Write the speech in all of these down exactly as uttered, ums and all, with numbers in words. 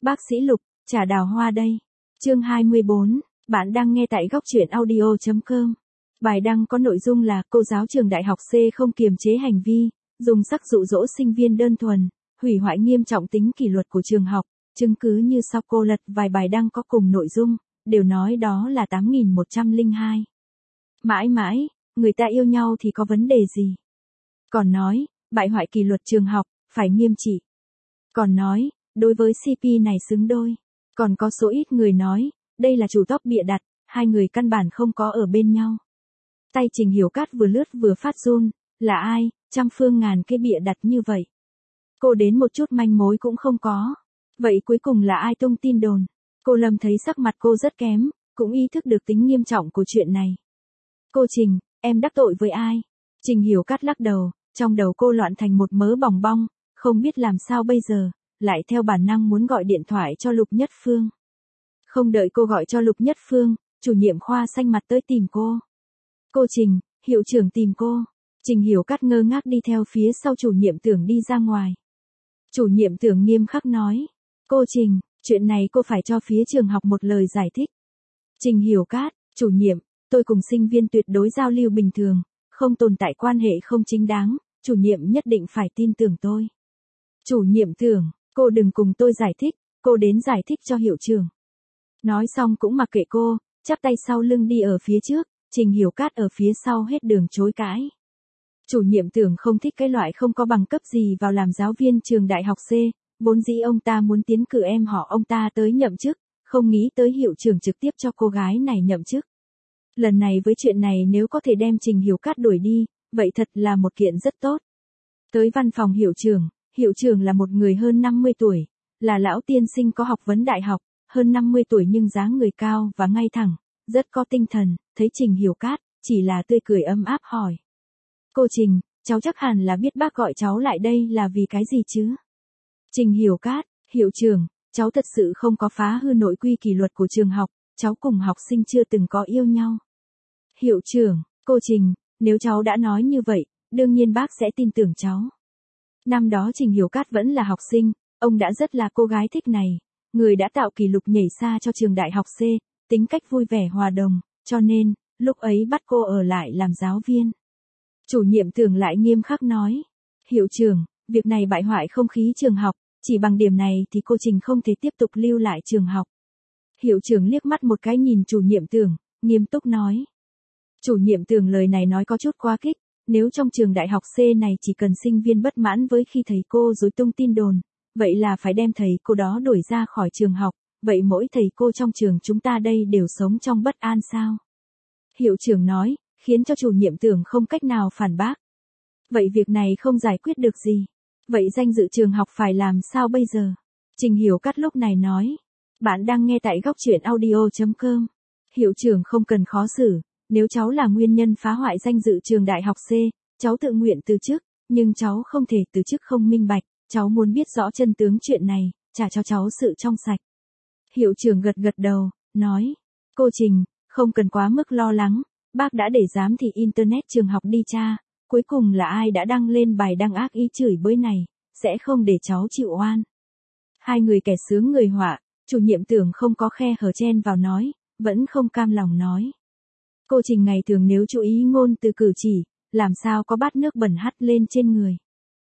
Bác sĩ Lục, trà đào hoa đây. Chương hai mươi bốn, bạn đang nghe tại góc truyện audio chấm com. Bài đăng có nội dung là cô giáo trường đại học C không kiềm chế hành vi, dùng sắc dụ dỗ sinh viên đơn thuần, hủy hoại nghiêm trọng tính kỷ luật của trường học. Chứng cứ như sau. Cô lật vài bài đăng có cùng nội dung, đều nói đó là tám nghìn một trăm lẻ hai. Mãi mãi, người ta yêu nhau thì có vấn đề gì? Còn nói, bại hoại kỷ luật trường học, phải nghiêm trị. Còn nói, đối với xê pê này xứng đôi. Còn có số ít người nói, đây là chủ tóc bịa đặt, hai người căn bản không có ở bên nhau. Tay Trình Hiểu Cát vừa lướt vừa phát run, là ai, trăm phương ngàn kế bịa đặt như vậy. Cô đến một chút manh mối cũng không có. Vậy cuối cùng là ai tung tin đồn? Cô Lâm thấy sắc mặt cô rất kém, cũng ý thức được tính nghiêm trọng của chuyện này. Cô Trình, em đắc tội với ai? Trình Hiểu Cát lắc đầu, trong đầu cô loạn thành một mớ bòng bong, không biết làm sao bây giờ, lại theo bản năng muốn gọi điện thoại cho Lục Nhất Phương. Không đợi cô gọi cho Lục Nhất Phương, chủ nhiệm khoa xanh mặt tới tìm cô. Cô Trình, hiệu trưởng tìm cô. Trình Hiểu Cát ngơ ngác đi theo phía sau chủ nhiệm Tưởng đi ra ngoài. Chủ nhiệm Tưởng nghiêm khắc nói, cô Trình, chuyện này cô phải cho phía trường học một lời giải thích. Trình Hiểu Cát, chủ nhiệm, tôi cùng sinh viên tuyệt đối giao lưu bình thường, không tồn tại quan hệ không chính đáng, chủ nhiệm nhất định phải tin tưởng tôi. Chủ nhiệm Tưởng, cô đừng cùng tôi giải thích, cô đến giải thích cho hiệu trưởng. Nói xong cũng mặc kệ cô, chắp tay sau lưng đi ở phía trước, Trình Hiểu Cát ở phía sau hết đường chối cãi. Chủ nhiệm Tưởng không thích cái loại không có bằng cấp gì vào làm giáo viên trường đại học C, vốn dĩ ông ta muốn tiến cử em họ ông ta tới nhậm chức, không nghĩ tới hiệu trưởng trực tiếp cho cô gái này nhậm chức. Lần này với chuyện này nếu có thể đem Trình Hiểu Cát đuổi đi, vậy thật là một kiện rất tốt. Tới văn phòng hiệu trưởng, hiệu trưởng là một người hơn năm mươi tuổi, là lão tiên sinh có học vấn đại học, hơn năm mươi tuổi nhưng dáng người cao và ngay thẳng, rất có tinh thần, thấy Trình Hiểu Cát, chỉ là tươi cười ấm áp hỏi. Cô Trình, cháu chắc hẳn là biết bác gọi cháu lại đây là vì cái gì chứ? Trình Hiểu Cát, hiệu trưởng, cháu thật sự không có phá hư nội quy kỷ luật của trường học, cháu cùng học sinh chưa từng có yêu nhau. Hiệu trưởng, cô Trình, nếu cháu đã nói như vậy, đương nhiên bác sẽ tin tưởng cháu. Năm đó Trình Hiểu Cát vẫn là học sinh, ông đã rất là cô gái thích này, người đã tạo kỷ lục nhảy xa cho trường đại học C, tính cách vui vẻ hòa đồng, cho nên, lúc ấy bắt cô ở lại làm giáo viên. Chủ nhiệm Tưởng lại nghiêm khắc nói, hiệu trưởng, việc này bại hoại không khí trường học, chỉ bằng điểm này thì cô Trình không thể tiếp tục lưu lại trường học. Hiệu trưởng liếc mắt một cái nhìn chủ nhiệm Tưởng, nghiêm túc nói. Chủ nhiệm Tưởng lời này nói có chút quá kích, nếu trong trường đại học C này chỉ cần sinh viên bất mãn với khi thầy cô dối tung tin đồn, vậy là phải đem thầy cô đó đuổi ra khỏi trường học, vậy mỗi thầy cô trong trường chúng ta đây đều sống trong bất an sao? Hiệu trưởng nói, khiến cho chủ nhiệm Tưởng không cách nào phản bác. Vậy việc này không giải quyết được gì. Vậy danh dự trường học phải làm sao bây giờ? Trình Hiểu Cát lúc này nói. Bạn đang nghe tại góc truyện audio chấm com. Hiệu trưởng không cần khó xử, nếu cháu là nguyên nhân phá hoại danh dự trường đại học C, cháu tự nguyện từ chức, nhưng cháu không thể từ chức không minh bạch, cháu muốn biết rõ chân tướng chuyện này, trả cho cháu sự trong sạch. Hiệu trưởng gật gật đầu, nói. Cô Trình, không cần quá mức lo lắng, bác đã để giám thị Internet trường học đi tra, cuối cùng là ai đã đăng lên bài đăng ác ý chửi bới này, sẽ không để cháu chịu oan. Hai người kẻ sướng người họa, chủ nhiệm Tưởng không có khe hở chen vào nói, vẫn không cam lòng nói. Cô Trình ngày thường nếu chú ý ngôn từ cử chỉ, làm sao có bát nước bẩn hắt lên trên người.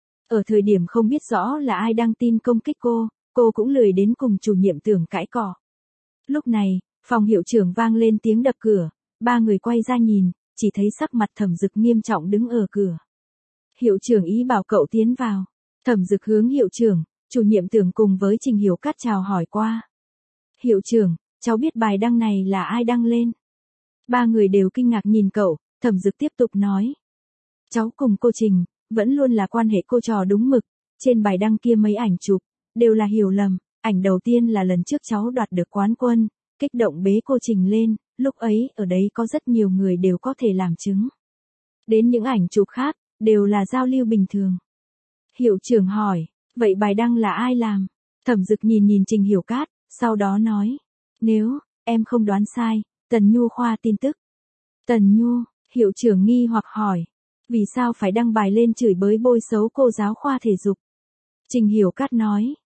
Ở thời điểm không biết rõ là ai đăng tin công kích cô, cô cũng lười đến cùng chủ nhiệm Tưởng cãi cọ. Lúc này, phòng hiệu trưởng vang lên tiếng đập cửa, ba người quay ra nhìn, chỉ thấy sắc mặt Thẩm Dực nghiêm trọng đứng ở cửa. Hiệu trưởng ý bảo cậu tiến vào. Thẩm Dực hướng hiệu trưởng, chủ nhiệm Tưởng cùng với Trình Hiểu Cát chào hỏi qua. Hiệu trưởng, cháu biết bài đăng này là ai đăng lên. Ba người đều kinh ngạc nhìn cậu, Thẩm Dực tiếp tục nói. Cháu cùng cô Trình, vẫn luôn là quan hệ cô trò đúng mực, trên bài đăng kia mấy ảnh chụp, đều là hiểu lầm, ảnh đầu tiên là lần trước cháu đoạt được quán quân, kích động bế cô Trình lên, lúc ấy ở đấy có rất nhiều người đều có thể làm chứng. Đến những ảnh chụp khác, đều là giao lưu bình thường. Hiệu trưởng hỏi, vậy bài đăng là ai làm? Thẩm Dực nhìn nhìn Trình Hiểu Cát, sau đó nói, nếu, em không đoán sai, Tần Nhu khoa tin tức. Tần Nhu, hiệu trưởng nghi hoặc hỏi, vì sao phải đăng bài lên chửi bới bôi xấu cô giáo khoa thể dục? Trình Hiểu Cát nói,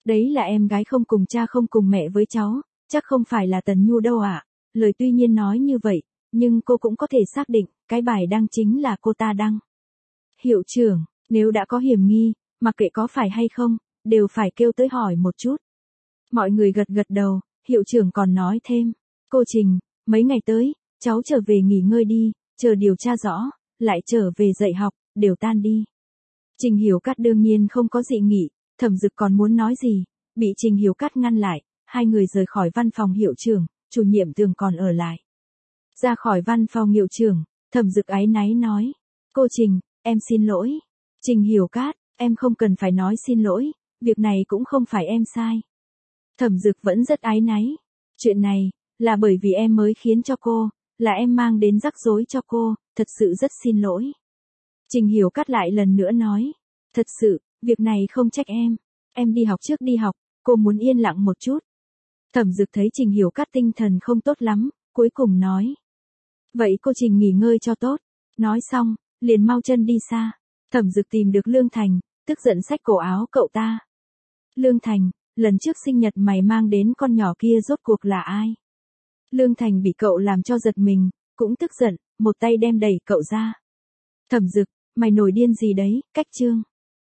Đấy là em gái không cùng cha không cùng mẹ với cháu, chắc không phải là Tần Nhu đâu ạ. Lời tuy nhiên nói như vậy, nhưng cô cũng có thể xác định, cái bài đăng chính là cô ta đăng. Hiệu trưởng, nếu đã có hiểm nghi, mặc kệ có phải hay không, đều phải kêu tới hỏi một chút. Mọi người gật gật đầu, hiệu trưởng còn nói thêm. Cô Trình, mấy ngày tới, cháu trở về nghỉ ngơi đi, chờ điều tra rõ, lại trở về dạy học, đều tan đi. Trình Hiểu Cát đương nhiên không có dị nghị, Thẩm Dực còn muốn nói gì, bị Trình Hiểu Cát ngăn lại, hai người rời khỏi văn phòng hiệu trưởng, chủ nhiệm Tường còn ở lại. Ra khỏi văn phòng hiệu trưởng, Thẩm Dực áy náy nói. Cô Trình, em xin lỗi. Trình Hiểu Cát, em không cần phải nói xin lỗi, việc này cũng không phải em sai. Thẩm Dực vẫn rất áy náy. Chuyện này, là bởi vì em mới khiến cho cô, là em mang đến rắc rối cho cô, thật sự rất xin lỗi. Trình Hiểu Cát lại lần nữa nói. Thật sự, việc này không trách em. Em đi học trước đi học, cô muốn yên lặng một chút. Thẩm Dực thấy Trình Hiểu Cát tinh thần không tốt lắm, cuối cùng nói. Vậy cô Trình nghỉ ngơi cho tốt. Nói xong, liền mau chân đi xa. Thẩm Dực tìm được Lương Thành, tức giận xách cổ áo cậu ta. Lương Thành, lần trước sinh nhật mày mang đến con nhỏ kia rốt cuộc là ai? Lương Thành bị cậu làm cho giật mình, cũng tức giận, một tay đem đẩy cậu ra. Thẩm Dực, mày nổi điên gì đấy, cách chương.